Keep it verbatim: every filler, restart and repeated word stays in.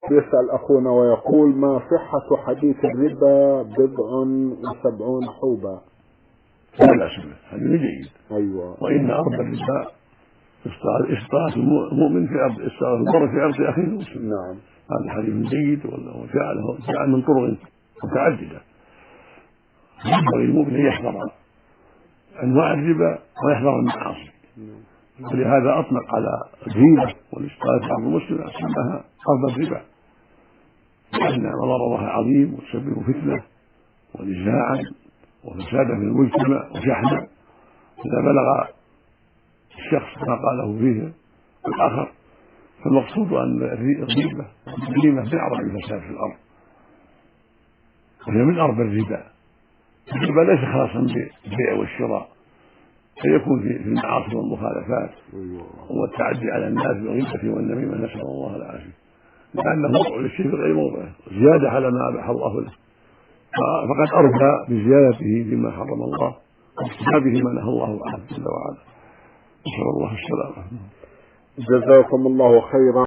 يسأل أخونا ويقول: ما صحة حديث الربا بضع وسبعون حوبا؟ لا بأس به، حديث جيد. أيوة. وإن أرض الربا إسقاط المؤمن في أرض إسقاط المرء في أرض أخيه المسلم. نعم. هذا حديث جيد وجاء من طرق متعددة. ينبغي المؤمن أن يحذر أنواع الربا ويحذر المعاصي، ولهذا أطلق على الربا والإسقاط في أرض المسلم سماها أرض الربا، لأن ضررها عظيم وتسبب فتنة ونزاعا وفسادا في المجتمع وشحنا إذا بلغ الشخص ما قاله فيه الآخر. فالمقصود أن الربا الجريمة من أعظم الفساد في الأرض، وهي من أربى الربا. الربا ليس خاصا بالبيع والشراء، فيكون في المعاصي والمخالفات والتعدي على الناس بالغيبة والنميمة، نسأل الله العافية، لأنه وضع للشيء في غير موضعه زيادة على ما أباح الله له، فقد أربى بزيادته فيما حرم الله واجتنابه ما نهى الله عنه جل وعلا. نسأل الله السلامة. جزاكم الله خيرا.